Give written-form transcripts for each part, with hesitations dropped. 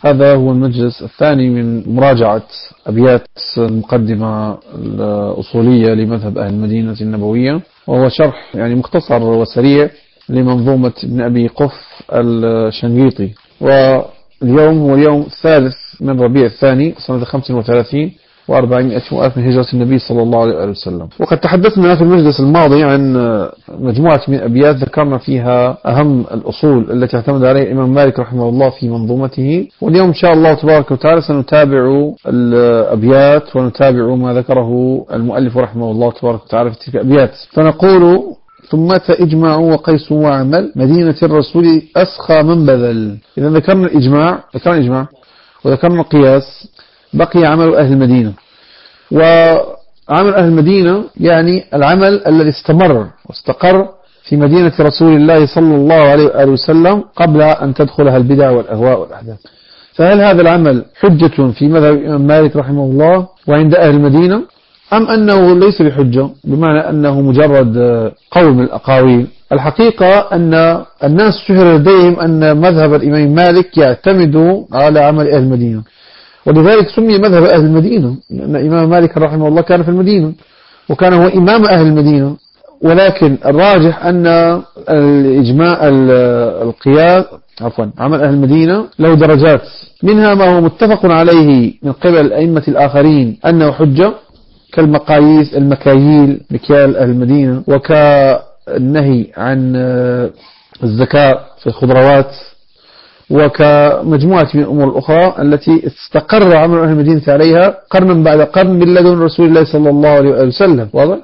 هذا هو المجلس الثاني من مراجعة أبيات المقدمة الأصولية لمذهب أهل المدينة النبوية، وهو شرح يعني مختصر وسريع لمنظومة ابن أبي قف الشنقيطي. واليوم هو اليوم الثالث من ربيع الثاني سنة 35 و400 وألف من هجرة النبي صلى الله عليه وسلم. وقد تحدثنا في المجلس الماضي عن مجموعة من أبيات ذكرنا فيها أهم الأصول التي اعتمد عليها الإمام مالك رحمه الله في منظومته. واليوم إن شاء الله تبارك وتعالى سنتابع الأبيات ونتابع ما ذكره المؤلف رحمه الله تبارك وتعالى في تلك الأبيات. فنقول: ثم إجماع وقيس وعمل مدينة الرسول أسخى من بذل. إذا ذكرنا الإجماع وذكرنا القياس، بقي عمل أهل المدينة. وعمل أهل المدينة يعني العمل الذي استمر واستقر في مدينة رسول الله صلى الله عليه وآله وسلم قبل أن تدخلها البدع والأهواء والأحداث. فهل هذا العمل حجة في مذهب الإمام مالك رحمه الله وعند أهل المدينة، أم أنه ليس بحجة بمعنى أنه مجرد قول من الأقاويل؟ الحقيقة أن الناس شهر لديهم أن مذهب الإمام مالك يعتمد على عمل أهل المدينة، ولذلك سمي مذهب أهل المدينة، لأن الإمام مالك رحمه الله كان في المدينة وكان هو إمام أهل المدينة. ولكن الراجح أن الإجماع القياس عمل أهل المدينة له درجات، منها ما هو متفق عليه من قبل الأئمة الآخرين أنه حجة، كالمقاييس المكاييل مكيال أهل المدينة، وكالنهي عن الزكاة في الخضروات، وكمجموعة من الأمور الأخرى التي استقر عمل أهل المدينة عليها قرنا بعد قرن من لدن رسول الله صلى الله عليه وسلم. واضح؟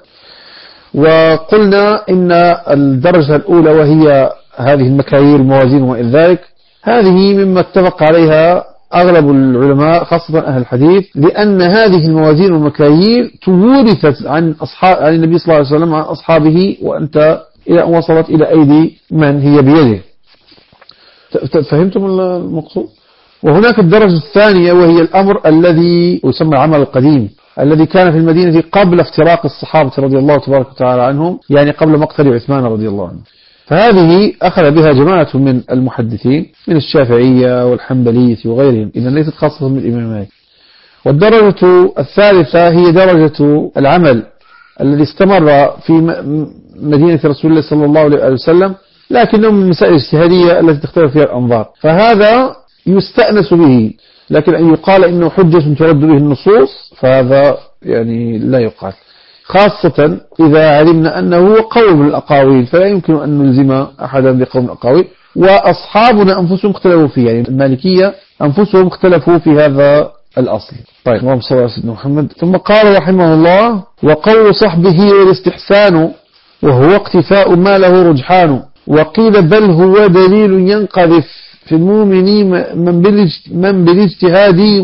وقلنا إن الدرجة الأولى وهي هذه المكاييل الموازين وإلى ذلك، هذه مما اتفق عليها أغلب العلماء خاصة أهل الحديث، لأن هذه الموازين والمكاييل تورثت عن النبي صلى الله عليه وسلم عن أصحابه، وأنت إلى أن وصلت إلى أيدي من هي بيده. فهمتم المقصود؟ وهناك الدرجة الثانية وهي الأمر الذي يسمى العمل القديم، الذي كان في المدينة قبل افتراق الصحابة رضي الله تبارك وتعالى عنهم، يعني قبل مقتل عثمان رضي الله عنه. فهذه أخذ بها جماعة من المحدثين من الشافعية والحنبلية وغيرهم، إذا ليست خاصة بالإمام مالك. والدرجة الثالثة هي درجة العمل الذي استمر في مدينة رسول الله صلى الله عليه وسلم، لكنه من المسائل الاجتهادية التي تختلف فيها الأنظار، فهذا يستأنس به. لكن أن يقال إنه حجة ترد به النصوص فهذا يعني لا يقال، خاصة إذا علمنا أنه قول من الأقاويل، فلا يمكن أن نلزم أحدا بقول من الأقاويل. وأصحابنا أنفسهم اختلفوا فيه، يعني المالكية أنفسهم اختلفوا في هذا الأصل. طيب، اللهم صل على سيدنا محمد. ثم قال رحمه الله: وقول صحبه والاستحسان وهو اقتفاء ما له رجحان، وقيل بل هو دليل ينقذف في المؤمنين من بالاجتهاد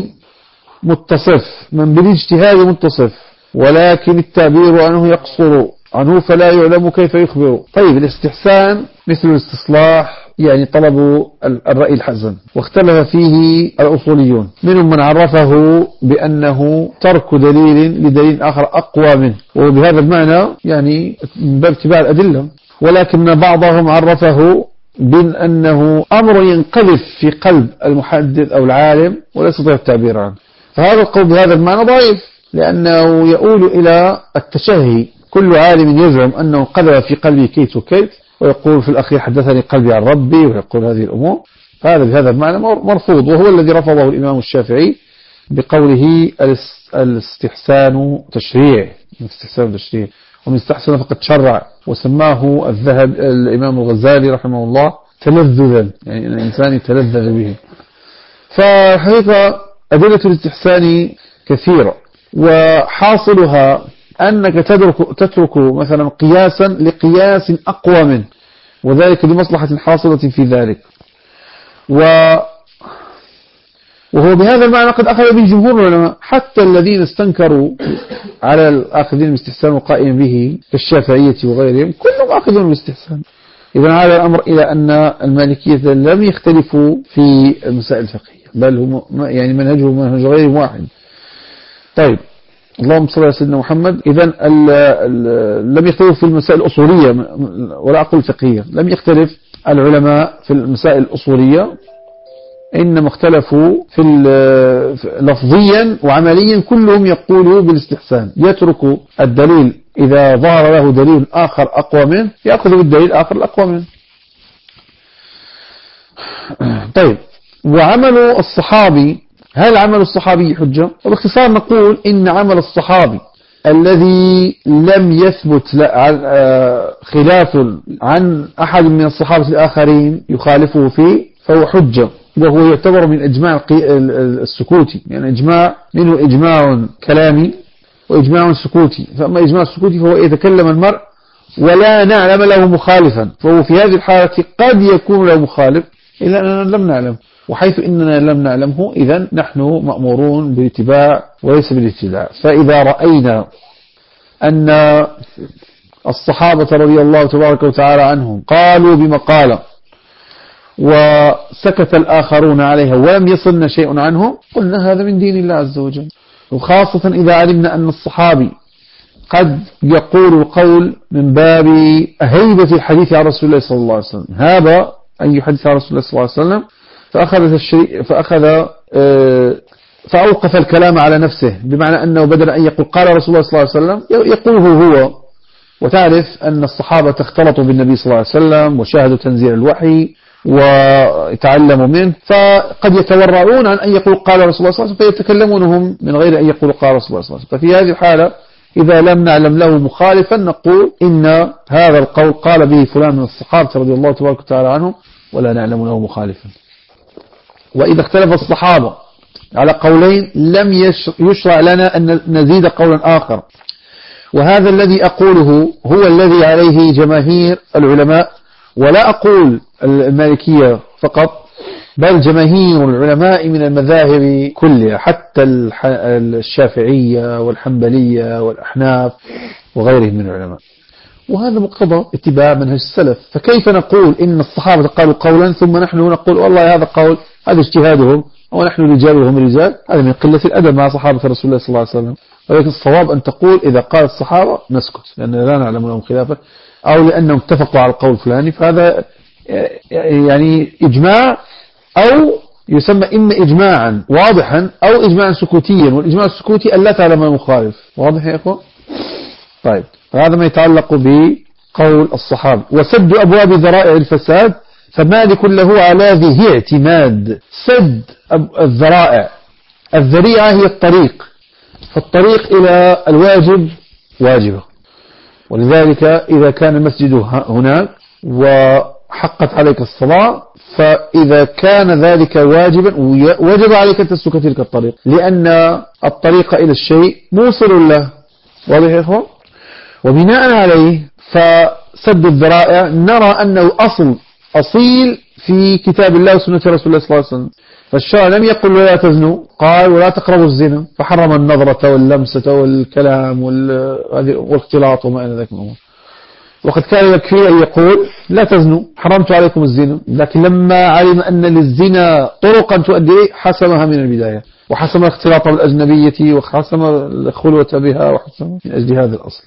متصف، ولكن التعبير عنه يقصر عنه فلا يعلم كيف يخبر. طيب، الاستحسان مثل الاستصلاح، يعني طلب الرأي الحسن، واختلف فيه الأصوليون، منهم من عرفه بأنه ترك دليل لدليل آخر أقوى منه، وبهذا المعنى يعني من باب اتباع الأدلة. ولكن بعضهم عرفه بأنه أمر ينقذف في قلب المحدث أو العالم ولا يستطيع التعبير عنه. فهذا القول بهذا المعنى ضعيف، لأنه يؤول إلى التشهي. كل عالم يزعم أنه قذف في قلبه كيت وكيت، ويقول في الأخير حدثني قلبي عن ربي، ويقول هذه الأمور. فهذا بهذا المعنى مرفوض، وهو الذي رفضه الإمام الشافعي بقوله الاستحسان تشريع. ومن استحسن فقد شرع، وسماه الإمام الغزالي رحمه الله تلذذا، يعني الإنسان يتلذذ به. فحقيقة أدلة الاستحسان كثيرة، وحاصلها أنك تترك مثلا قياسا لقياس أقوى منه، وذلك لمصلحة حاصلة في ذلك. وهو بهذا المعنى قد أخذ به جمهور العلماء، حتى الذين استنكروا على الآخذين بالاستحسان وقائم به كالشافعية وغيرهم كلهم آخذون بالاستحسان. إذا عاد الأمر إلى أن المالكية لم يختلفوا في المسائل الفقهية، بل هم يعني منهجهم منهج غير واحد. طيب، اللهم صل على سيدنا محمد. إذا لم يختلفوا في المسائل الأصولية ولا أقول فقهية، لم يختلف العلماء في المسائل الأصولية إنما اختلفوا في لفظيا وعمليا كلهم يقولوا بالاستحسان، يترك الدليل إذا ظهر له دليل آخر أقوى منه يأخذ بالدليل الآخر الأقوى منه. طيب، وعمل الصحابي، هل عمل الصحابي حجة؟ وباختصار نقول إن عمل الصحابي الذي لم يثبت خلاف عن أحد من الصحابة الآخرين يخالفه فيه فهو حجة، وهو يعتبر من إجماع السكوتي، يعني إجماع منه إجماع كلامي وإجماع سكوتي. فأما إجماع السكوتي فهو يتكلم المرء ولا نعلم له مخالفا، فهو في هذه الحالة قد يكون له مخالف إلا أننا لم نعلم، وحيث إننا لم نعلمه إذن نحن مأمورون بالاتباع وليس بالابتداع. فإذا رأينا أن الصحابة رضي الله تبارك وتعالى عنهم قالوا بمقالة وسكت الآخرون عليها ولم يصلنا شيء عنهم قلنا هذا من دين الله عز وجل، وخاصة إذا علمنا أن الصحابي قد يقول القول من باب هيبة الحديث عن رسول الله صلى الله عليه وسلم، هذا أن يحدث عن رسول الله صلى الله عليه وسلم، فأوقف الكلام على نفسه، بمعنى أنه بدل أن يقول قال رسول الله صلى الله عليه وسلم يقوله هو. وتعرف أن الصحابة اختلطوا بالنبي صلى الله عليه وسلم وشاهدوا تنزيل الوحي ويتعلموا منه، فقد يتورعون عن أن يقول قال رسول الله صلى الله عليه وسلم فيتكلمون هم من غير أن يقولوا قال رسول الله صلى الله عليه وسلم. ففي هذه الحالة إذا لم نعلم له مخالفا نقول إن هذا القول قال به فلان من الصحابة رضي الله تبارك وتعالى عنهم ولا نعلم له مخالفا. وإذا اختلف الصحابة على قولين لم يشرع لنا أن نزيد قولا آخر، وهذا الذي أقوله هو الذي عليه جماهير العلماء، ولا أقول المالكية فقط بل جماهير العلماء من المذاهب كلها، حتى الشافعية والحنبلية والأحناف وغيرهم من العلماء، وهذا مقتضى اتباع منهج السلف. فكيف نقول إن الصحابة قالوا قولا ثم نحن نقول والله هذا قول هذا اجتهادهم ونحن رجال وهم رجال؟ هذا من قلة الأدب مع صحابة رسول الله صلى الله عليه وسلم. ولكن الصواب أن تقول إذا قال الصحابة نسكت لأننا لا نعلم لهم خلافا، أو لأنهم اتفقوا على القول الفلاني، فهذا يعني إجماع، أو يسمى إما إجماعا واضحا أو إجماعا سكوتيا، والإجماع السكوتي ألا تعلم المخالف. واضح يا إخوة؟ طيب، هذا ما يتعلق بقول الصحابة. وسد أبواب ذرائع الفساد، فمالك له على ذي اعتماد. سد الذرائع، الذريعة هي الطريق، فالطريق إلى الواجب واجبة، ولذلك إذا كان المسجد هناك وحقت عليك الصلاة فإذا كان ذلك واجبا وجب عليك أن تسلك تلك الطريق، لأن الطريق إلى الشيء موصل له. واضح يا إخوان؟ وبناء عليه فسد الذرائع نرى أنه أصيل في كتاب الله وسنة رسول الله صلى الله عليه وسلم. فالشرع لم يقل ولا تزنوا، قال ولا تقربوا الزنا، فحرم النظرة واللمسة والكلام والاختلاط وما إلى ذلك من الأمور. وقد كان يكفي أن يقول لا تزنوا حرمت عليكم الزنا، لكن لما علم أن للزنا طرقا تؤدي إليه حسمها من البداية، وحسم الاختلاط بالأجنبية وحسم الخلوة بها، وحسم من أجل هذا الأصل.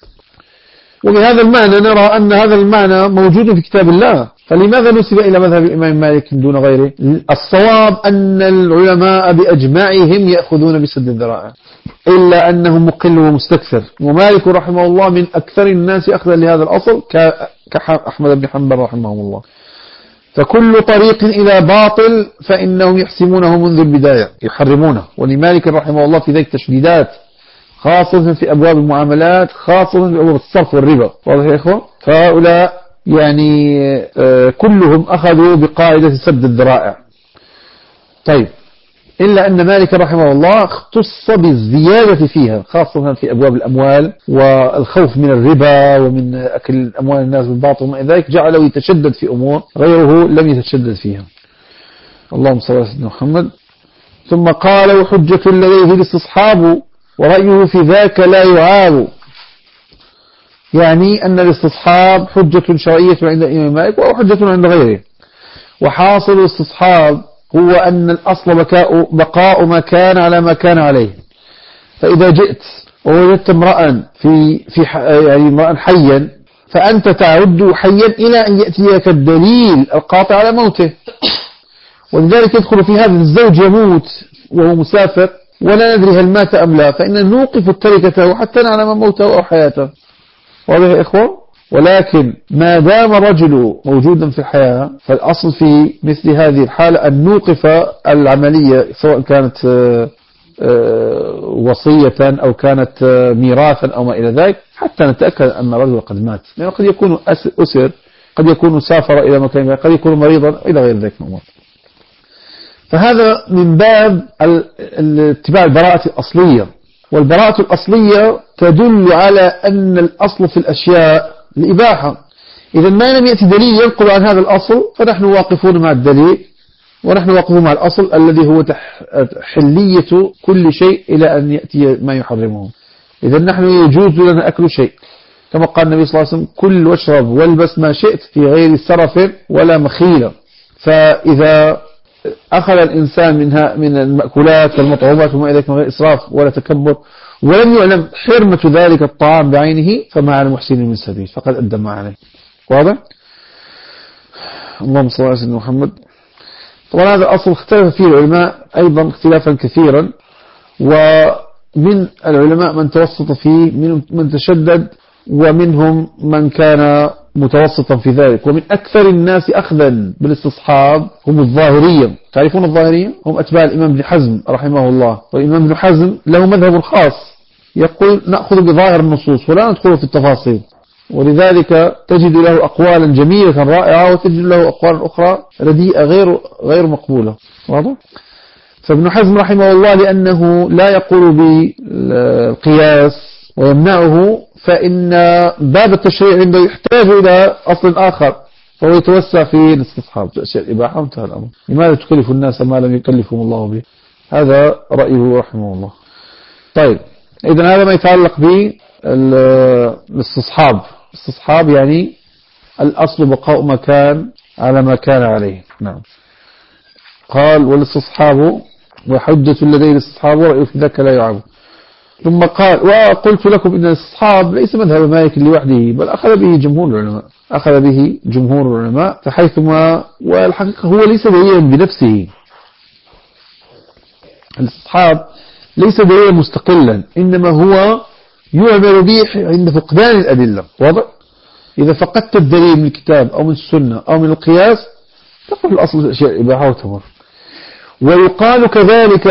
وبهذا المعنى نرى أن هذا المعنى موجود في كتاب الله، فلماذا نسب إلى مذهب الإمام مالك دون غيره؟ الصواب أن العلماء بأجمعهم يأخذون بسد الذرائع، إلا أنه مقل ومستكثر، ومالك رحمه الله من أكثر الناس أخذا لهذا الأصل كأحمد بن حنبل رحمه الله. فكل طريق إلى باطل فإنهم يحسمونه منذ البداية، يحرمونه. ولمالك رحمه الله في ذلك تشديدات، خاصة في أبواب المعاملات، خاصة في أبواب الصرف والربا. واضح يا إخوة؟ فهؤلاء يعني كلهم أخذوا بقاعدة سد الذرائع. طيب، إلا أن مالك رحمه الله اختص بالزيادة فيها، خاصة في أبواب الأموال والخوف من الربا ومن أكل أموال الناس بالباطل وما إلى ذلك، جعله يتشدد في أمور غيره لم يتشدد فيها. اللهم صل على سيدنا محمد. ثم قال وحجة لديه الاستصحاب ورأيه في ذاك لا يعاب، يعني أن الاستصحاب حجة شرعية عند الإمام مالك وحجة عند غيره. وحاصل الاستصحاب هو أن الأصل بقاء ما كان على ما كان عليه. فإذا جئت ووجدت امرأ يعني امرأ حيا، فأنت تعد حيا إلى أن يأتيك الدليل القاطع على موته. ولذلك يدخل في هذا الزوج يموت وهو مسافر ولا ندري هل مات أم لا، فإننا نوقف تركته حتى نعلم موته أو حياته. واضح يا إخوة؟ ولكن ما دام الرجل موجودا في الحياة فالأصل في مثل هذه الحالة أن نوقف العملية، سواء كانت وصية أو كانت ميراثا أو ما إلى ذلك، حتى نتأكد أن الرجل قد مات، لأنه قد يكون أسر، قد يكون سافر إلى مكان، قد يكون مريضا إلى غير ذلك من الأمور. فهذا من باب اتباع البراءة الأصلية، والبراءة الأصلية تدل على أن الأصل في الأشياء الإباحة. إذا ما لم يأتي دليل ينقل عن هذا الأصل فنحن واقفون مع الدليل، ونحن واقفون مع الأصل الذي هو حلية كل شيء إلى أن يأتي ما يحرمه. إذا نحن يجوز لنا أكل شيء، كما قال النبي صلى الله عليه وسلم: كل واشرب والبس ما شئت في غير سرف ولا مخيلة. فإذا أخذ الإنسان من المأكولات والمطعومات وما إلى ذلك من غير إسراف ولا تكبر، ولم يعلم حرمة ذلك الطعام بعينه، فما على المحسن من سبيل، فقد أدى ما عليه. واضح؟ اللهم صل على سيدنا محمد. طبعا هذا أصل اختلف فيه العلماء أيضا اختلافا كثيرا، ومن العلماء من توسط فيه، من تشدد، ومنهم من كان متوسطا في ذلك. ومن أكثر الناس أخذا بالاستصحاب هم الظاهرية. تعرفون الظاهرية؟ هم أتباع الإمام ابن حزم رحمه الله. والإمام ابن حزم له مذهب خاص، يقول نأخذ بظاهر النصوص ولا ندخل في التفاصيل، ولذلك تجد له أقوالا جميلة رائعة، وتجد له أقوال أخرى رديئة غير مقبولة. واضح؟ فابن حزم رحمه الله لأنه لا يقول بالقياس ويمنعه، فإن باب التشريع عنده يحتاج إلى أصل آخر، فهو يتوسع في الاستصحاب، أشياء الإباحة، وانتهى الأمر. لماذا تكلف الناس ما لم يكلفهم الله به؟ هذا رأيه رحمه الله. طيب، إذن هذا ما يتعلق بالاستصحاب. الاستصحاب يعني الأصل بقاء مكان على ما كان عليه. نعم. قال: والاستصحاب وحجة لديه الاستصحاب ورأيه في ذاك لا يعاب. ثم قال: وقلت لكم إن الاستصحاب ليس مذهب مالك لوحده، بل أخذ به جمهور العلماء، فحيثما، والحقيقة هو ليس دليلا بنفسه. الاستصحاب ليس دليلا مستقلا، إنما هو يعمل به عند فقدان الأدلة. واضح؟ إذا فقدت الدليل من الكتاب أو من السنة أو من القياس، تقول الأصل الأشياء الإباحة وتمر. ويقال كذلك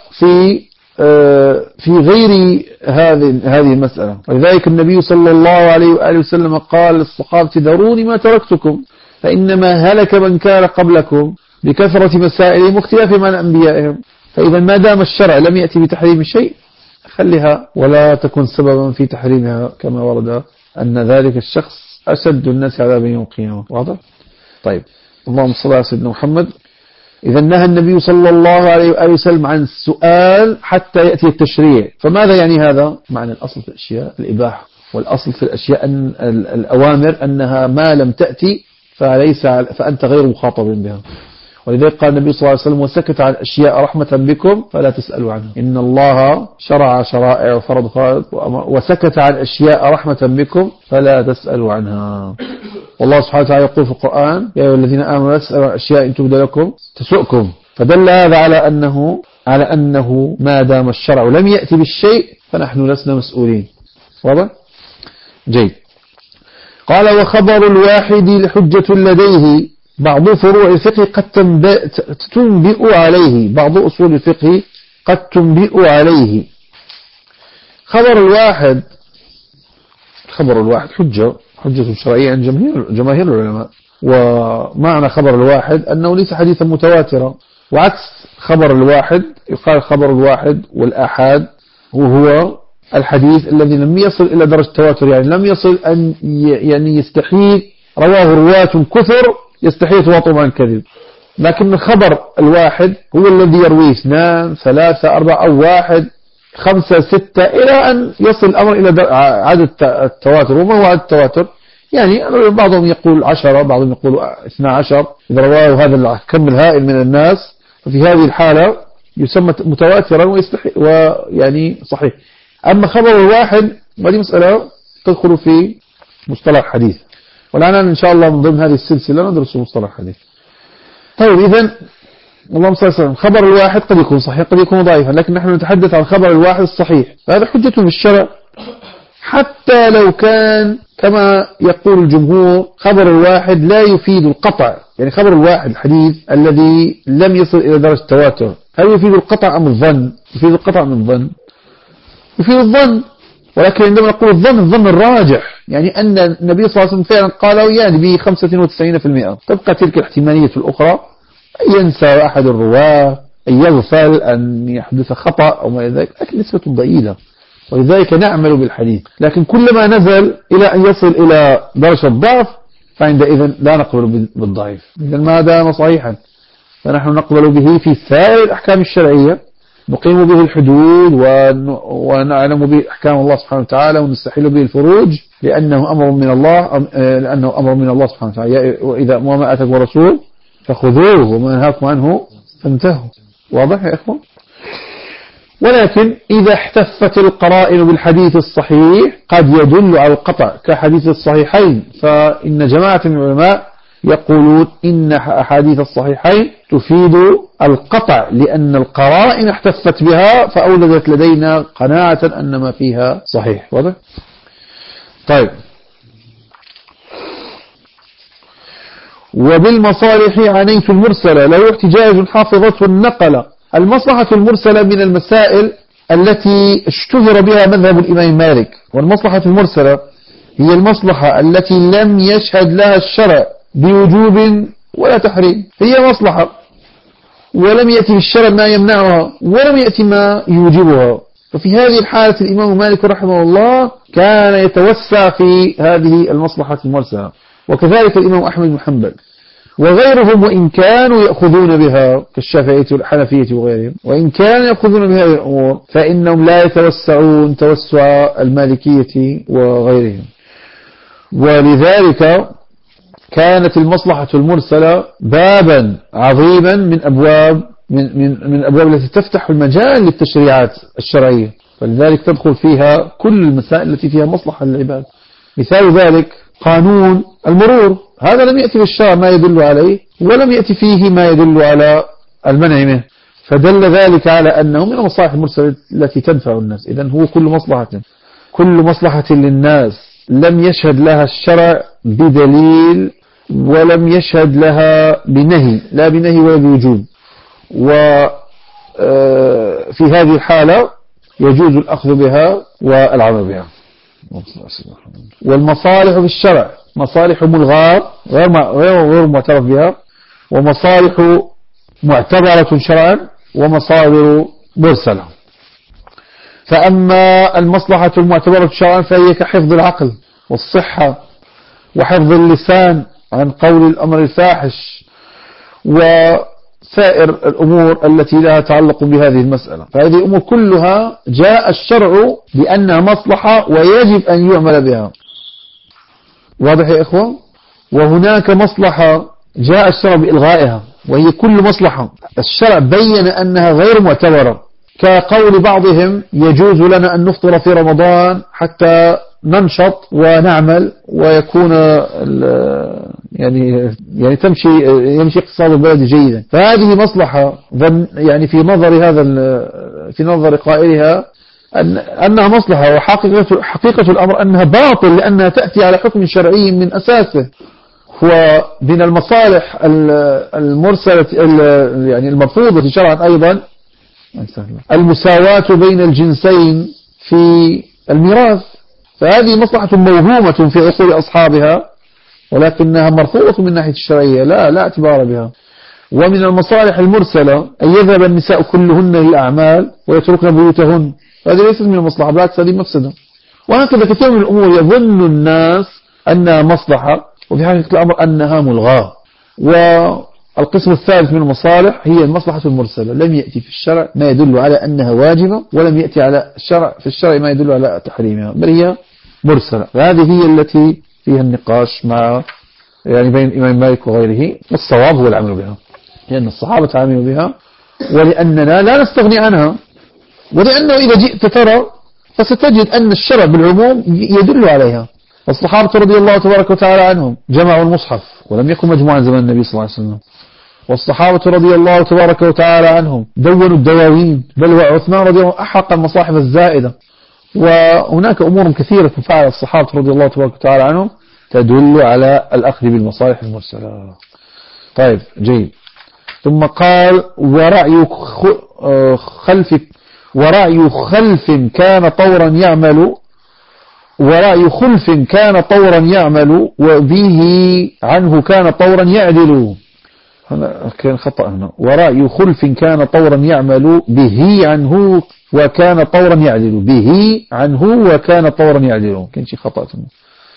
في غير هذه المسألة. ولذلك النبي صلى الله عليه وآله وسلم قال للصحابة: ذروني ما تركتكم، فإنما هلك من كان قبلكم بكثرة مسائلهم واختلافهم عن أنبيائهم. فإذا ما دام الشرع لم يأتي بتحريم شيء، خليها ولا تكن سببا في تحريمها، كما ورد أن ذلك الشخص أشد الناس عذابا يوم القيامة. واضح؟ طيب، اللهم صل على سيدنا محمد. إذا نهى النبي صلى الله عليه وآله وسلم عن السؤال حتى يأتي التشريع. فماذا يعني هذا؟ معنى الأصل في الأشياء الإباحة، والأصل في الأشياء أن الأوامر أنها ما لم تأتي فأنت غير مخاطب بها. ولذلك قال النبي صلى الله عليه وسلم: وسكت عن أشياء رحمة بكم فلا تسألوا عنها. إن الله شرع شرائع وفرض فرائض وسكت عن أشياء رحمة بكم فلا تسألوا عنها. والله سبحانه وتعالى يقول في القرآن: يا أيها الذين آمنوا لا تسألوا عن أشياء إن تبد لكم تسؤكم. فدل هذا على أنه ما دام الشرع لم يأتي بالشيء فنحن لسنا مسؤولين. واضح؟ جيد. قال: وخبر الواحد لحجة لديه، بعض فروع الفقه قد تنبئ عليه، بعض أصول الفقه قد تنبئ عليه. خبر الواحد حجة شرعية عند جماهير العلماء. ومعنى خبر الواحد أنه ليس حديثا متواترا، وعكس خبر الواحد يقال خبر الواحد والآحاد وهو الحديث الذي لم يصل إلى درجة التواتر، يعني لم يصل أن يستحيل رواه رواة كثر يستحيل تواطؤهم عن كذب. لكن الخبر الواحد هو الذي يرويه 2 3 4 أو 1 5 6 إلى أن يصل الأمر إلى عدد التواتر. وما هو عدد التواتر؟ يعني بعضهم يقول 10، بعضهم يقول 12. إذا رواه هذا الكم الهائل من الناس، ففي هذه الحالة يسمى متواترا ويعني صحيح. أما خبر الواحد هذه مسألة تدخل في مصطلح حديث، والآن إن شاء الله من ضمن هذه السلسلة ندرس مصطلح حديث. طيب، إذن اللهم صل وسلم. خبر الواحد قد يكون صحيح قد يكون ضعيفا، لكن نحن نتحدث عن خبر الواحد الصحيح، هذا حجته في الشرع، حتى لو كان كما يقول الجمهور خبر الواحد لا يفيد القطع. يعني خبر الواحد الحديث الذي لم يصل إلى درجة التواتر، هل يفيد القطع أم الظن؟ يفيد القطع أم الظن؟ يفيد الظن. ولكن عندما نقول الظن الراجح، يعني أن النبي صلى الله عليه وسلم فعلا قال يعني ب 95%، تبقى تلك الاحتمالية الأخرى، أن ينسى أحد الرواة، أن يغفل، أن يحدث خطأ أو ما إلى ذلك، لكن نسبة ضئيلة، ولذلك نعمل بالحديث. لكن كلما نزل إلى أن يصل إلى درجة الضعف فعندئذ لا نقبل بالضعيف. إذن ما دام صحيحا فنحن نقبل به في سائر الأحكام الشرعية، نقيم به الحدود ونعلم به أحكام الله سبحانه وتعالى، ونستحل به الفروج، لأنه أمر من الله سبحانه وتعالى. وإذا ما أتاكم الرسول فخذوه وما نهاكم عنه فانتهوا. واضح يا إخوان؟ ولكن إذا احتفت القرائن بالحديث الصحيح قد يدل على القطع كحديث الصحيحين، فإن جماعة من العلماء يقولون إن أحاديث الصحيحين تفيد القطع، لأن القرائن احتفت بها فأولدت لدينا قناعة أن ما فيها صحيح. واضح؟ وبالمصالح عنيت المرسلة لو احتجاج حافظته النقل. المصلحة المرسلة من المسائل التي اشتهر بها مذهب الإمام مالك، والمصلحة المرسلة هي المصلحة التي لم يشهد لها الشرع بوجوب ولا تحريم، هي مصلحة ولم يأتي بالشرع ما يمنعها ولم يأتي ما يوجبها، ففي هذه الحالة الإمام مالك رحمه الله كان يتوسع في هذه المصلحة المرسلة، وكذلك الإمام أحمد بن حنبل وغيرهم، وإن كانوا يأخذون بها كالشافعية والحنفية وغيرهم، وإن كانوا يأخذون بهذه الأمور فإنهم لا يتوسعون توسع المالكية وغيرهم. ولذلك كانت المصلحة المرسلة بابا عظيما من أبواب التي تفتح المجال للتشريعات الشرعية، فلذلك تدخل فيها كل المسائل التي فيها مصلحة للعباد. مثال ذلك قانون المرور، هذا لم يأتي بالشرع ما يدل عليه ولم يأتي فيه ما يدل على المنع منه، فدل ذلك على أنه من المصالح المرسلة التي تنفع الناس. إذن هو كل مصلحة للناس لم يشهد لها الشرع بدليل ولم يشهد لها بنهي، لا بنهي ولا بوجوب، وفي هذه الحالة يجوز الأخذ بها والعمل بها. والمصالح في الشرع مصالح ملغاة غير معترف بها، ومصالح معتبرة شرعا، ومصادر مرسلة. فأما المصلحة المعتبرة شرعا فهي كحفظ العقل والصحة وحفظ اللسان عن قول الأمر الفاحش وسائر الأمور التي لها تعلق بهذه المسألة، فهذه الأمور كلها جاء الشرع بأنها مصلحة ويجب أن يعمل بها. واضح يا إخوة؟ وهناك مصلحة جاء الشرع بإلغائها، وهي كل مصلحة الشرع بين أنها غير معتبرة، كقول بعضهم يجوز لنا أن نفطر في رمضان حتى ننشط ونعمل ويكون يعني يمشي اقتصاد البلد جيدا، فهذه مصلحة يعني في نظر قائلها أنها مصلحة، وحقيقة الأمر أنها باطل، لأنها تأتي على حكم شرعي من أساسه. هو من المصالح المرسلة يعني المرفوضة شرعا أيضا المساواة بين الجنسين في الميراث، فهذه مصلحة موهومة في عقول أصحابها ولكنها مرفوضة من ناحية الشرعية، لا اعتبار بها. ومن المصالح المرسلة أن يذهب النساء كلهن للأعمال ويتركن بيوتهن، هذه ليست من المصلحة، بالعكس هذه مفسدة. وهكذا كثير من الأمور يظن الناس أنها مصلحة وفي حقيقة الأمر أنها ملغاة. والقسم الثالث من المصالح هي المصلحة المرسلة، لم يأتي في الشرع ما يدل على أنها واجبة، ولم يأتي في الشرع ما يدل على تحريمها، بل هي مرسلة. هذه هي التي فيها النقاش يعني بين الإمام مالك وغيره، والصواب هو العمل بها، لأن الصحابة عملوا بها ولأننا لا نستغني عنها، ولأنه إذا جئت ترى فستجد أن الشرع بالعموم يدل عليها. الصحابة رضي الله تبارك وتعالى عنهم جمعوا المصحف ولم يكن مجموعا زمان النبي صلى الله عليه وسلم، والصحابة رضي الله تبارك وتعالى عنهم دونوا الدواوين، بل وعثمان رضي الله عنه أحرق المصاحف الزائدة. وهناك أمور كثيرة فعل الصحابة رضي الله تبارك وتعالى عنهم تدل على الأخذ بالمصالح المرسلة. طيب جيد. ثم قال ورعي خلف كان طورا يعمل، ورأي خلف كان طورا يعمل وبه عنه كان طورا يعدل. هنا كان خطأ هنا. ورأي خلف كان طورا يعمل به عنه وكان طورا يعدل، به عنه وكان طورا يعدل، كان شيء خطأ هنا.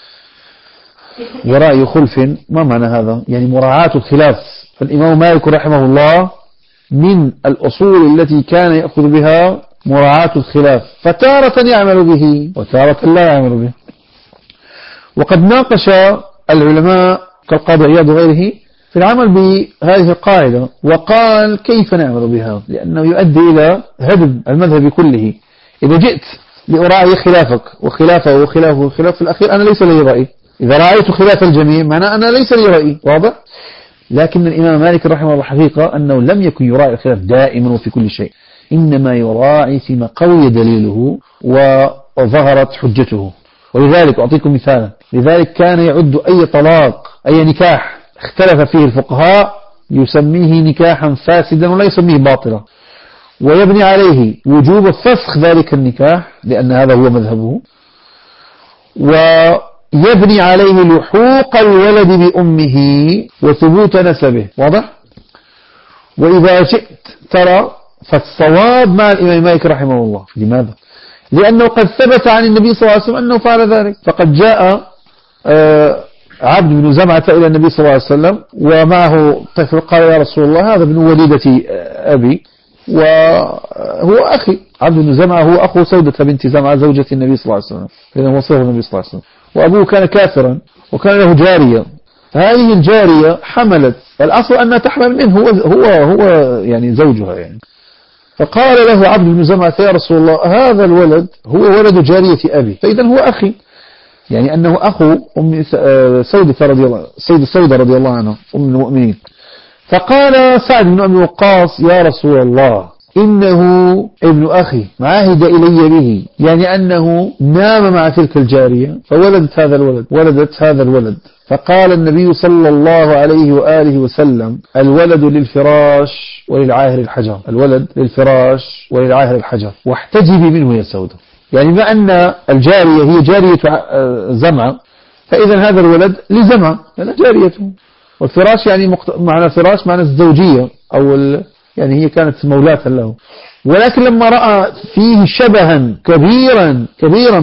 ورأي خلف ما معنى هذا؟ يعني مراعاة الخلاف. فالإمام مالك رحمه الله من الأصول التي كان يأخذ بها مراعاة الخلاف، فتارة يعمل به وتارة لا يعمل به. وقد ناقش العلماء كالقاضي عياض وغيره في العمل بهذه القاعدة، وقال كيف نعمل بها؟ لأنه يؤدي إلى هدم المذهب كله. إذا جئت لأراعي خلافك وخلافه وخلافه وخلافه، في الأخير أنا ليس لي رأي. إذا رأيت خلاف الجميع معناه أنا ليس لي رأي، واضح؟ لكن الإمام مالك رحمه الله حقيقة أنه لم يكن يراعي الخلاف دائما وفي كل شيء، إنما يراعي فيما قوي دليله وظهرت حجته. ولذلك أعطيكم مثالا، لذلك كان يعد أي طلاق أي نكاح اختلف فيه الفقهاء يسميه نكاحا فاسدا ولا يسميه باطلا، ويبني عليه وجوب فسخ ذلك النكاح لأن هذا هو مذهبه، ويبني عليه لحوق الولد بأمه وثبوت نسبه، واضح؟ وإذا شئت ترى فالصواب مع الإمام مالك رحمه الله. لماذا؟ لأنه قد ثبت عن النبي صلى الله عليه وسلم أنه فعل ذلك. فقد جاء عبد بن زمعة إلى النبي صلى الله عليه وسلم ومعه طفل، قال يا رسول الله هذا ابن وليدة أبي وهو أخي. عبد بن زمعة هو أخو سودة بنت زمعة زوجة النبي صلى الله عليه وسلم، لأنه وصيه النبي صلى الله عليه وسلم، وأبوه كان كافرا وكان له جارية. هذه الجارية حملت، الأصل أنها تحمل منه، هو يعني زوجها يعني. فقال له عبد بن زمعة يا رسول الله هذا الولد هو ولد جارية أبي، فإذا هو أخي، يعني أنه أخو أم سودة رضي الله عنها أم المؤمنين. فقال سعد بن أبي وقاص يا رسول الله إنه ابن أخي عاهد إلي به، يعني أنه نام مع تلك الجارية فولدت هذا الولد. فقال النبي صلى الله عليه وآله وسلم الولد للفراش وللعاهر الحجر، الولد للفراش وللعاهر الحجر، واحتجبي منه يا سودة. يعني ما أن الجارية هي جارية زمعة، فإذا هذا الولد لزمعة لأنها جاريته. والفراش يعني معنى فراش معنى الزوجية أو يعني هي كانت مولاة له. ولكن لما رأى فيه شبها كبيرا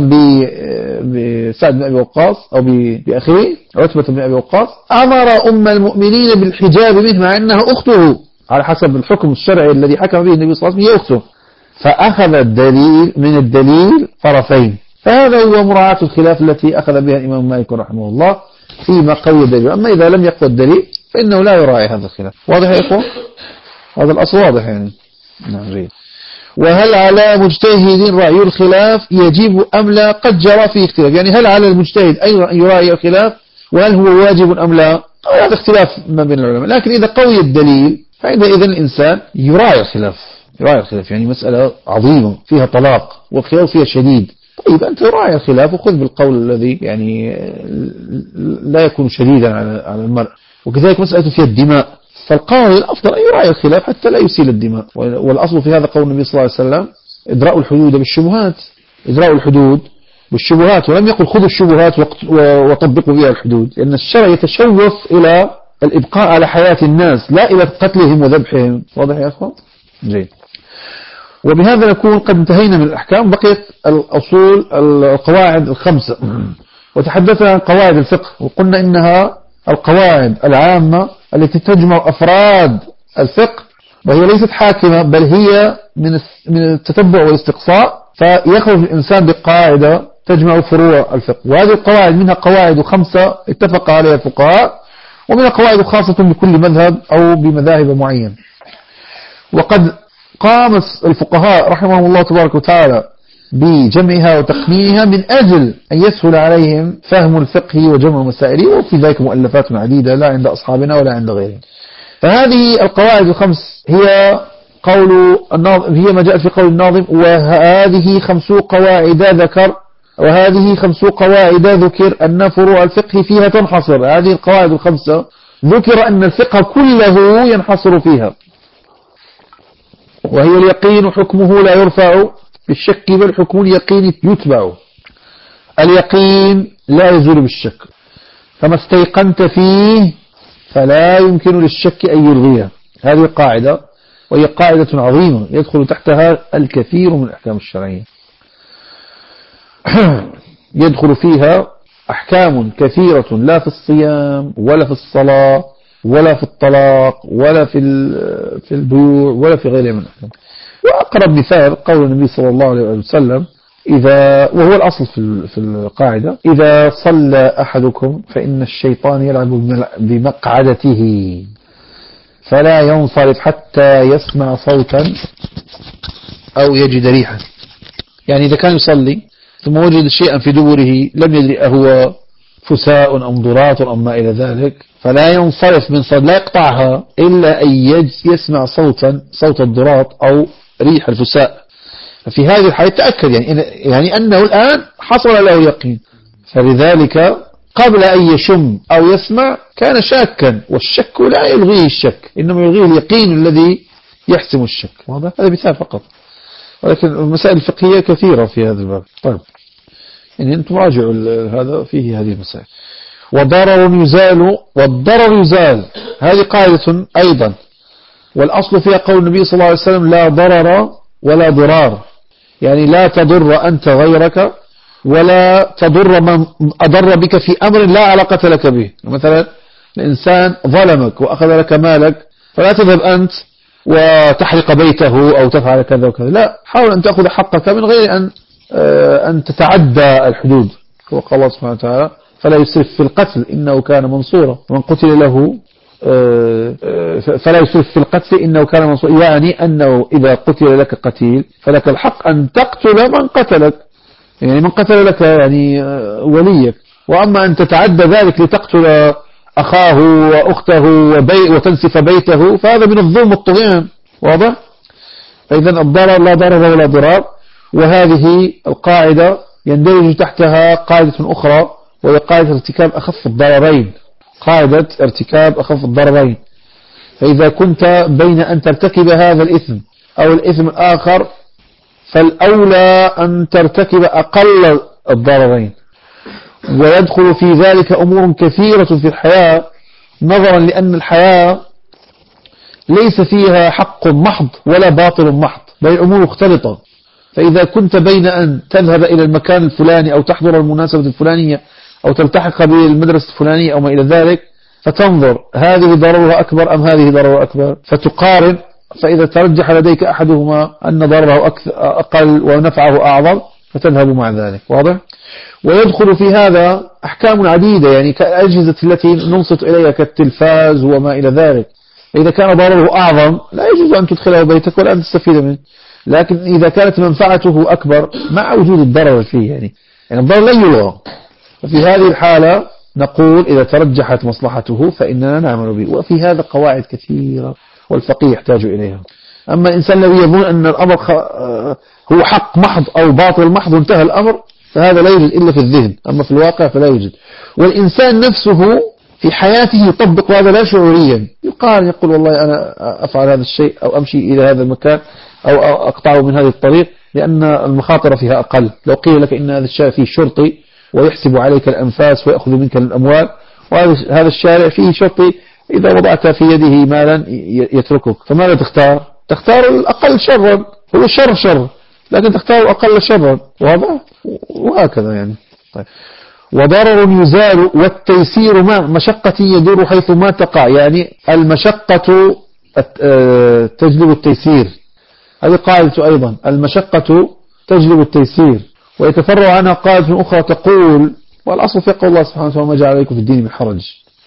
بسعد بن أبي وقاص أو بأخيه عتبة بن أبي وقاص، أمر أم المؤمنين بالحجاب منه مع أنها أخته على حسب الحكم الشرعي الذي حكم به النبي صلى الله عليه وسلم، هي أخته. فأخذ الدليل من الدليل طرفين. فهذا هو مراعاة الخلاف التي أخذ بها الإمام مالك رحمه الله فيما قوي الدليل. أما إذا لم يقوى الدليل فإنه لا يراعي هذا الخلاف. واضح يا إخوة؟ هذا الأصل واضح يعني. نعم جيد. وهل على مجتهد رأي الخلاف يجب أم لا؟ قد جرى فيه اختلاف، يعني هل على المجتهد أن يراعي الخلاف وهل هو واجب أم لا؟ هذا اختلاف ما بين العلماء. لكن إذا قوي الدليل فإذا الإنسان يراعي الخلاف. يعني مسألة عظيمة فيها طلاق والخلاف فيها شديد. طيب أنت راعي الخلاف وخذ بالقول الذي يعني لا يكون شديدا على المرء. وكذلك مسألة فيها الدماء، فالقاضي الأفضل أن يراعي الخلاف حتى لا يسيل الدماء. والأصل في هذا قول النبي صلى الله عليه وسلم إدراء الحدود بالشبهات، إدراء الحدود بالشبهات، ولم يقل خذوا الشبهات وطبقوا بها الحدود، لأن الشرع يتشوف إلى الإبقاء على حياة الناس لا إلى قتلهم وذبحهم. واضح يا أخوان؟ جيد. وبهذا نكون قد انتهينا من الأحكام. بقيت الأصول القواعد الخمسة، وتحدثنا عن قواعد الفقه وقلنا إنها القواعد العامة التي تجمع أفراد الفقه، وهي ليست حاكمة بل هي من التتبع والاستقصاء، فيخرج الإنسان بقاعدة تجمع فروع الفقه. وهذه القواعد منها قواعد خمسة اتفق عليها الفقهاء، ومنها قواعد خاصة بكل مذهب أو بمذاهب معينة. وقد قام الفقهاء رحمهم الله تبارك وتعالى بجمعها وتقنينها من أجل أن يسهل عليهم فهم الفقه وجمع مسائله، وفي ذلك مؤلفات عديدة لا عند أصحابنا ولا عند غيرهم. فهذه القواعد الخمس هي قول الناظم، هي ما جاء في قول الناظم: وهذه 5 قواعد ذكر، وهذه 5 قواعد ذكر أن فروع الفقه فيها تنحصر. هذه القواعد الخمسة ذكر أن الفقه كله ينحصر فيها، وهي: اليقين حكمه لا يرفع بالشك، بل حكم اليقين يتبع. اليقين لا يزول بالشك، فما استيقنت فيه فلا يمكن للشك أن يلغيه. هذه قاعدة، وهي قاعدة عظيمة يدخل تحتها الكثير من الأحكام الشرعية. يدخل فيها أحكام كثيرة لا في الصيام ولا في الصلاة ولا في الطلاق ولا في البيوع ولا في غيرها من الأحكام. وأقرب مثال قول النبي صلى الله عليه وسلم: وهو الأصل في القاعدة: إذا صلى أحدكم فإن الشيطان يلعب بمقعدته فلا ينصرف حتى يسمع صوتا أو يجد ريحا. يعني إذا كان يصلي ثم وجد شيئا في دبره لم يدري أهو فساء أم ضراط أم ما إلى ذلك، فلا ينصرف من صلاة، لا يقطعها إلا أن يسمع صوت الضراط أو ريح الفساء. ففي هذه الحالة تأكد يعني أنه الآن حصل له يقين، فلذلك قبل أن يشم أو يسمع كان شاكا، والشك لا يلغيه الشك، إنما يلغيه اليقين الذي يحسم الشك. هذا مثال فقط، ولكن المسائل الفقهية كثيرة في هذا الباب. طيب، يعني أنتم راجعوا هذا فيه هذه المسائل. وضرر يزال، والضرر يزال، هذه قاعدة أيضا، والأصل فيها قول النبي صلى الله عليه وسلم: لا ضرر ولا ضرار، يعني لا تضر أنت غيرك ولا تضر من أضر بك في أمر لا علاقة لك به. مثلا الإنسان ظلمك وأخذ لك مالك، فلا تذهب أنت وتحرق بيته أو تفعل كذا وكذا، لا، حاول أن تأخذ حقك من غير أن تتعدى الحدود. وقال الله سبحانه وتعالى: فلا يسرف في القتل إنه كان منصورا، ومن قتل له فلا يسرف في القتل إنه كان منصورا، يعني أنه إذا قتل لك قتيل فلك الحق أن تقتل من قتلك، يعني من قتل لك يعني وليك. وأما أن تتعدى ذلك لتقتل أخاه وأخته وتنسف بيته، فهذا من الظلم والطغيان. واضح؟ فإذا الضرر لا ضرر ولا ضرار. وهذه القاعدة يندرج تحتها قاعدة أخرى، وهي قاعدة ارتكاب أخف الضررين. قاعدة ارتكاب أخف الضررين، فإذا كنت بين أن ترتكب هذا الإثم أو الإثم الآخر، فالأولى أن ترتكب أقل الضررين. ويدخل في ذلك أمور كثيرة في الحياة، نظرا لأن الحياة ليس فيها حق محض ولا باطل محض، بل الأمور مختلطة. فإذا كنت بين أن تذهب إلى المكان الفلاني أو تحضر المناسبة الفلانية أو تلتحق بالمدرسة الفلانية أو ما إلى ذلك، فتنظر هذه ضررها أكبر أم هذه ضررها أكبر، فتقارن، فإذا ترجح لديك أحدهما أن ضرره أقل ونفعه أعظم فتذهب مع ذلك. واضح؟ ويدخل في هذا أحكام عديدة، يعني كالأجهزة التي ننصت إليها كالتلفاز وما إلى ذلك. إذا كان ضرره أعظم لا يجوز أن تدخله بيتك ولا أن تستفيد منه، لكن إذا كانت منفعته أكبر مع وجود الضرر فيه، يعني الضرر لا يلغى، ففي هذه الحالة نقول إذا ترجحت مصلحته فإننا نعمل به. وفي هذا قواعد كثيرة والفقيه يحتاج إليها. أما الإنسان الذي يظن أن الأمر هو حق محض أو باطل محض وانتهى الأمر، فهذا لا يوجد إلا في الذهن، أما في الواقع فلا يوجد. والإنسان نفسه في حياته يطبق هذا لا شعوريا، يقول والله أنا أفعل هذا الشيء أو أمشي إلى هذا المكان أو أقطعه من هذه الطريق لأن المخاطرة فيها أقل. لو قيل لك إن هذا الشارع فيه شرطي ويحسب عليك الأنفاس ويأخذ منك الأموال، وهذا الشارع فيه شرطي إذا وضعت في يده مالا يتركك، فماذا تختار؟ تختار الأقل شرا، هو الشر شر لكن تختار الأقل شرا. واضح؟ وهكذا يعني. طيب. وضرر يزال والتيسير مع مشقة يدور حيث ما تقع، يعني المشقة تجلب التيسير، هذه قاعدة أيضا، المشقة تجلب التيسير. ويتفرع عنها قاعدة أخرى تقول: والأصل في قول الله سبحانه وتعالى: ما جعل عليكم في الدين من حرج،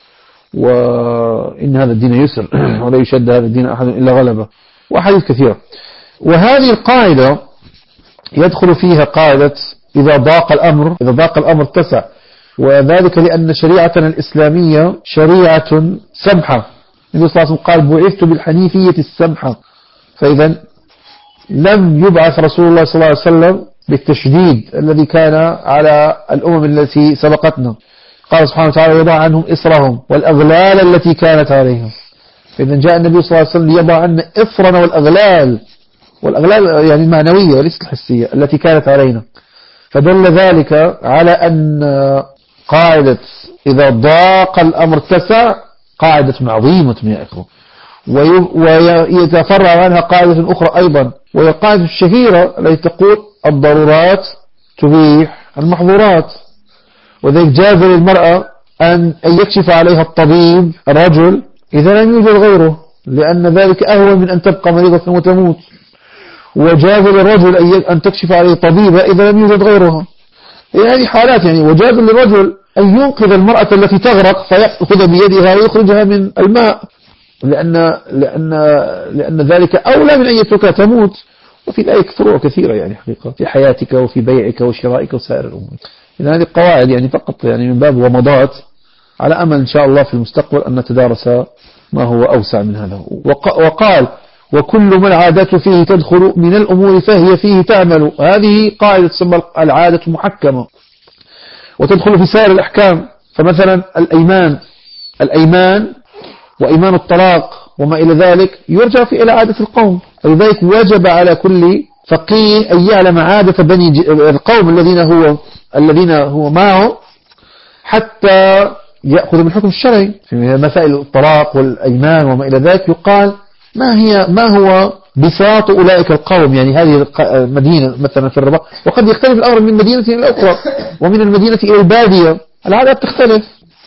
وإن هذا الدين يسر ولا يشد هذا الدين أحد إلا غلبه، وأحاديث كثيرة. وهذه القاعدة يدخل فيها قاعدة إذا ضاق الأمر اتسع، وذلك لأن شريعتنا الإسلامية شريعة سمحة النبي صلى الله عليه وسلم قال بعثت بالحنيفية السمحة. فإذا لم يبعث رسول الله صلى الله عليه وسلم بالتشديد الذي كان على الأمم التي سبقتنا. قال سبحانه وتعالى يضع عنهم إصرهم والأغلال التي كانت عليهم. فإذا جاء النبي صلى الله عليه وسلم ليضع عنا إصرنا والأغلال يعني المعنوية وليست الحسية التي كانت علينا. فدل ذلك على أن قاعدة إذا ضاق الأمر اتسع قاعدة عظيمة يا إخوة، ويتفرع عنها قاعدة أخرى أيضا، وهي القاعدة الشهيرة التي تقول الضرورات تبيح المحظورات. وذلك جاز للمرأة أن يكشف عليها الطبيب الرجل إذا لم يوجد غيره، لأن ذلك أهون من أن تبقى مريضة وتموت. وجاز للرجل أن تكشف عليه طبيبة إذا لم يوجد غيرها. هذه حالات يعني. وجاز للرجل أن ينقذ المرأة التي تغرق فيأخذ بيدها ويخرجها من الماء، لأن ذلك أولى من أن يتركها تموت. وفي ذلك فروع كثيرة يعني حقيقة في حياتك وفي بيعك وشرائك وسائر الأمور. إذن هذه القواعد يعني فقط يعني من باب ومضات، على أمل إن شاء الله في المستقبل أن نتدارس ما هو أوسع من هذا. وقال وكل ما العادة فيه تدخل من الأمور فهي فيه تعمل. هذه قاعدة تسمى العادة محكمة وتدخل في سائر الأحكام. فمثلا الأيمان وإيمان الطلاق وما إلى ذلك يرجع في إلى عادة القوم. فلذلك وجب على كل فقيه أن يعلم عادة بني القوم الذين هو معه حتى يأخذ بالحكم الشرعي. في مسائل الطلاق والأيمان وما إلى ذلك يقال ما هو بساط أولئك القوم. يعني هذه المدينة مثلا في الرباط، وقد يختلف الأمر من مدينة إلى الأخرى ومن المدينة إلى البادية، العادات تختلف.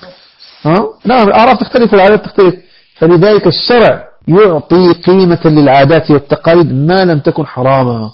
نعم الأعراف تختلف والعادات تختلف. فلذلك الشرع يعطي قيمة للعادات والتقاليد ما لم تكن حراما.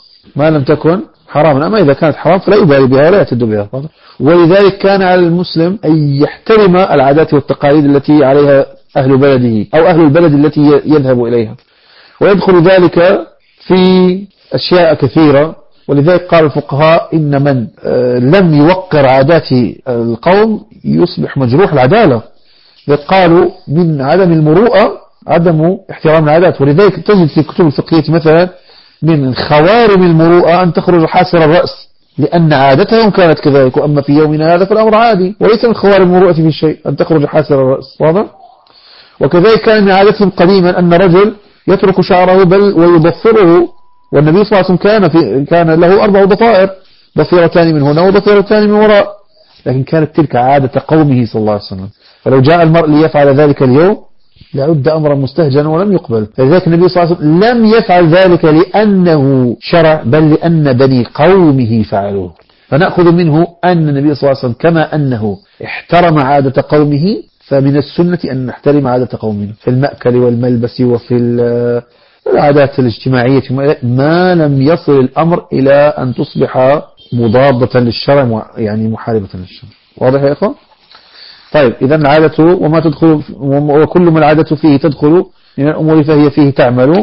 أما إذا كانت حرام فلا يبالي بها ولا يعتد بها. ولذلك كان على المسلم أن يحترم العادات والتقاليد التي عليها أهل بلده أو أهل البلد التي يذهب إليها. ويدخل ذلك في أشياء كثيرة. ولذلك قال الفقهاء إن من لم يوقر عادات القوم يصبح مجروح العدالة. قالوا من عدم المروءة عدم احترام العادات. ولذلك تجد في الكتب الفقهية مثلا من خوارم المروءة أن تخرج حاسر الرأس لأن عادتهم كانت كذلك، وأما في يومنا هذا فالأمر عادي وليس من خوارم المروءة في شيء أن تخرج حاسر الرأس. واضح؟ وكذلك كان من عادتهم قديما أن رجل يترك شعره بل ويضفره. والنبي صلى الله عليه وسلم كان له 4 ضفائر، ضفيرتان من هنا وضفيرتان من وراء، لكن كانت تلك عادة قومه صلى الله عليه وسلم. فلو جاء المرء ليفعل ذلك اليوم لعد أمرا مستهجنا ولم يقبل. فلذلك النبي صلى الله عليه وسلم لم يفعل ذلك لأنه شرع بل لأن بني قومه فعلوه. فنأخذ منه أن النبي صلى الله عليه وسلم كما أنه احترم عادة قومه فمن السنة أن نحترم عادة قومنا في المأكل والملبس وفي العادات الاجتماعية ما لم يصل الأمر إلى أن تصبح مضادة للشرع يعني محاربة للشرع. واضح يا إخوة؟ طيب إذا العادة وما تدخل وكل ما العادة فيه تدخل من الأمور فهي فيه تعمل.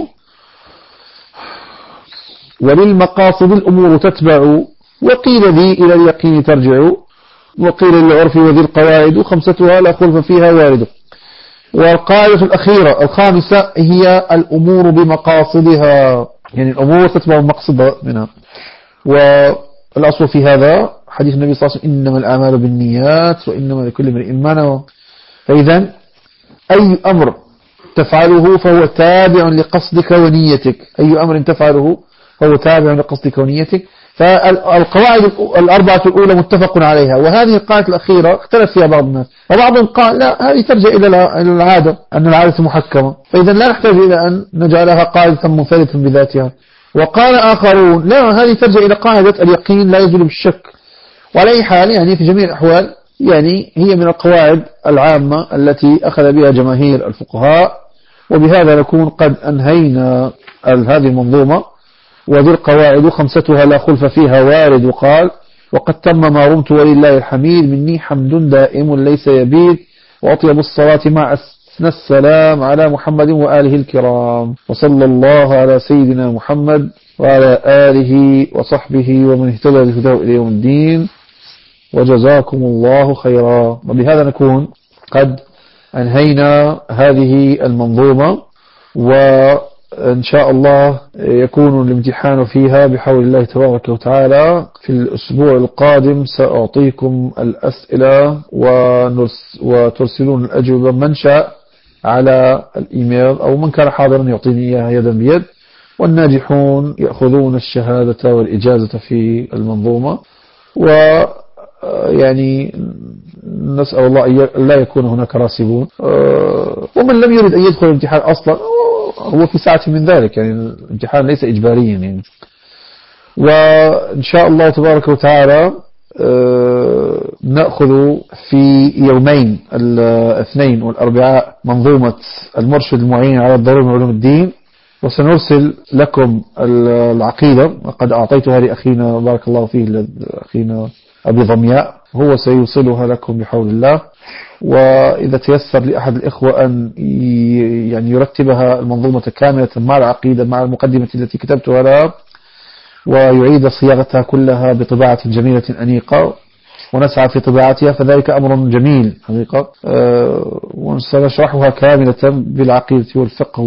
وللمقاصد الأمور تتبع وقيل ذي إلى اليقين ترجع وقيل للعرف وذي القواعد 5 لا خلف فيها وارد. والقاعدة الأخيرة الخامسة هي الأمور بمقاصدها، يعني الأمور تتبع المقصد منها. والأصل في هذا حديث النبي صلى الله عليه وسلم إنما الأعمال بالنيات وإنما لكل امرئ ما نوى. فإذا أي أمر تفعله فهو تابع لقصدك ونيتك. أي أمر تفعله فهو تابع لقصدك ونيتك. فالقواعد 4 الأولى متفق عليها، وهذه القاعدة الأخيرة اختلف فيها بعض الناس، وبعضهم قال لا هذه ترجع إلى العادة أن العادة محكمة، فإذا لا نحتاج إلى أن نجعلها قاعدة منفردة بذاتها. وقال آخرون لا هذه ترجع إلى قاعدة اليقين لا يزول بالشك. وعلى أي حال يعني في جميع الأحوال يعني هي من القواعد العامة التي أخذ بها جماهير الفقهاء. وبهذا نكون قد أنهينا هذه المنظومة. وذي القواعد 5 لا خلف فيها وارد. وقال وقد تم ما رمت ولله الحميد مني حمد دائم ليس يبيد وأطيب الصلاة مع أسنى السلام على محمد وآله الكرام. وصلى الله على سيدنا محمد وعلى آله وصحبه ومن اهتدى بهداه إلى يوم الدين. وجزاكم الله خيرا. وبهذا نكون قد أنهينا هذه المنظومة، وإن شاء الله يكون الامتحان فيها بحول الله تبارك وتعالى. في الأسبوع القادم سأعطيكم الأسئلة وترسلون الأجوبة من شاء على الإيميل، أو من كان حاضرا يعطيني إياها يدا بيد، والناجحون يأخذون الشهادة والإجازة في المنظومة. ويعني نسأل الله أن لا يكون هناك راسبون، ومن لم يرد أن يدخل الامتحان أصلا هو في ساعة من ذلك، يعني الامتحان ليس إجباريا يعني. وإن شاء الله تبارك وتعالى نأخذ في يومين الاثنين والأربعاء منظومة المرشد المعين على الضرورة من علوم الدين، وسنرسل لكم العقيدة، وقد أعطيتها لأخينا بارك الله فيه أخينا أبي ضمياء، هو سيوصلها لكم بحول الله. وإذا تيسر لأحد الإخوة أن يعني يرتبها المنظومة كاملة مع العقيدة مع المقدمة التي كتبتها لها، ويعيد صياغتها كلها بطباعة جميلة أنيقة، ونسعى في طباعتها، فذلك أمر جميل حقيقة. وسنشرحها كاملة بالعقيدة والفقه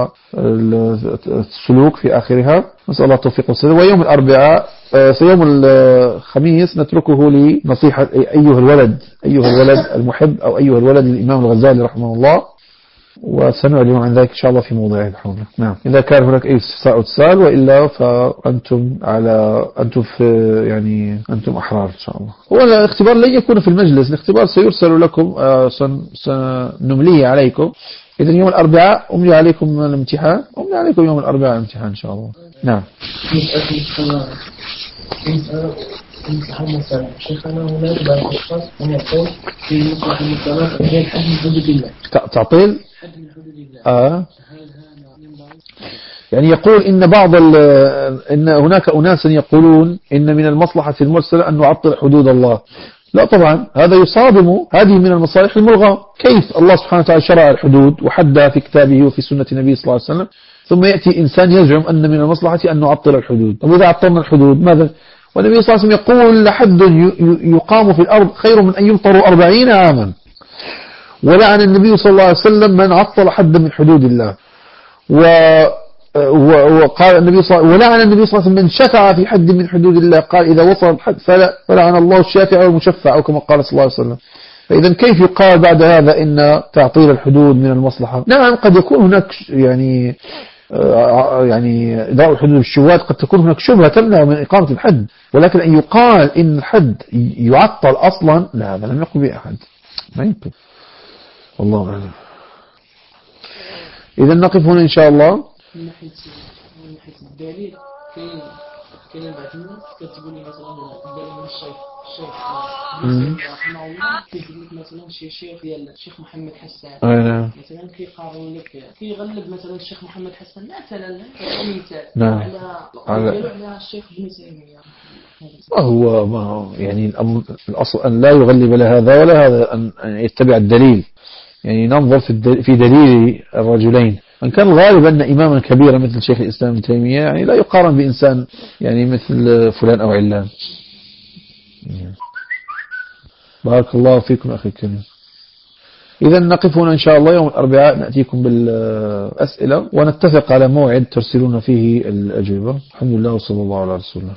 والسلوك في آخرها، نسأل الله التوفيق والسداد. ويوم الأربعاء يوم الخميس نتركه لنصيحة أيها الولد المحب، أو أيها الولد للإمام الغزالي رحمه الله، وسنعلم عن ذلك إن شاء الله في موضعه بحول الله. نعم، إذا كان هناك أي استفسار أو اتصال، وإلا فأنتم أنتم أحرار إن شاء الله. هو الاختبار لن يكون في المجلس، الاختبار سيرسل لكم، سنمليه عليكم. إذا يوم الأربعاء أملي عليكم الامتحان، يوم الأربعاء الامتحان إن شاء الله. نعم. مثلا شيخنا هناك بعض الأشخاص أن يقول في مصلحة المجتمع غير حد من حدود الله، تعطيل حد من حدود الله. يعني يقول إن هناك أناس يقولون إن من المصلحة المرسلة أن نعطل حدود الله. لا طبعا، هذا يصادم هذه من المصالح الملغاة. كيف الله سبحانه وتعالى شرع الحدود وحدها في كتابه وفي سنة النبي صلى الله عليه وسلم، ثم يأتي إنسان يزعم أن من المصلحة أن نعطل الحدود. طب إذا عطلنا الحدود ماذا؟ والنبي صلى الله عليه وسلم يقول لحد يقام في الأرض خير من أن يمطروا 40 عاما. ولعن النبي صلى الله عليه وسلم من عطل حدا من حدود الله. وقال النبي صلى الله عليه وسلم، ولعن النبي صلى الله عليه وسلم من شفع في حد من حدود الله، قال إذا وصل الحد فلعن الله الشافع والمشفع، أو كما قال صلى الله عليه وسلم. فإذا كيف يقال بعد هذا إن تعطيل الحدود من المصلحة؟ نعم، قد يكون هناك يعني إضاءة الحدود بالشبهات، قد تكون هناك شبهة تمنع من إقامة الحد، ولكن أن يقال إن الحد يعطل أصلا، لا، هذا لم يقل به أحد، ما يمكن. والله أعلم. إذا نقف هنا إن شاء الله. من ناحية الدليل كان بعدين كتبوا لي مثلا الدليل من الشيخ رحمه الله، كيجيب لك مثلا شي شيخ ديال الشيخ محمد حسان مثلا، كيقارن لك كيغلب مثلا الشيخ محمد حسان مثلا مثال على الشيخ ابن تيمية. ما هو يعني الأصل أن لا يغلب لا هذا ولا هذا، أن يتبع الدليل، يعني ننظر في دليل الرجلين. من كان الغالب أن إماما كبيرا مثل شيخ الإسلام ابن تيمية يعني لا يقارن بإنسان يعني مثل فلان أو علان. بارك الله فيكم أخي الكريم. إذا نقف هنا إن شاء الله. يوم الأربعاء نأتيكم بالأسئلة، ونتفق على موعد ترسلون فيه الأجوبة. الحمد لله وصلى الله على رسول الله.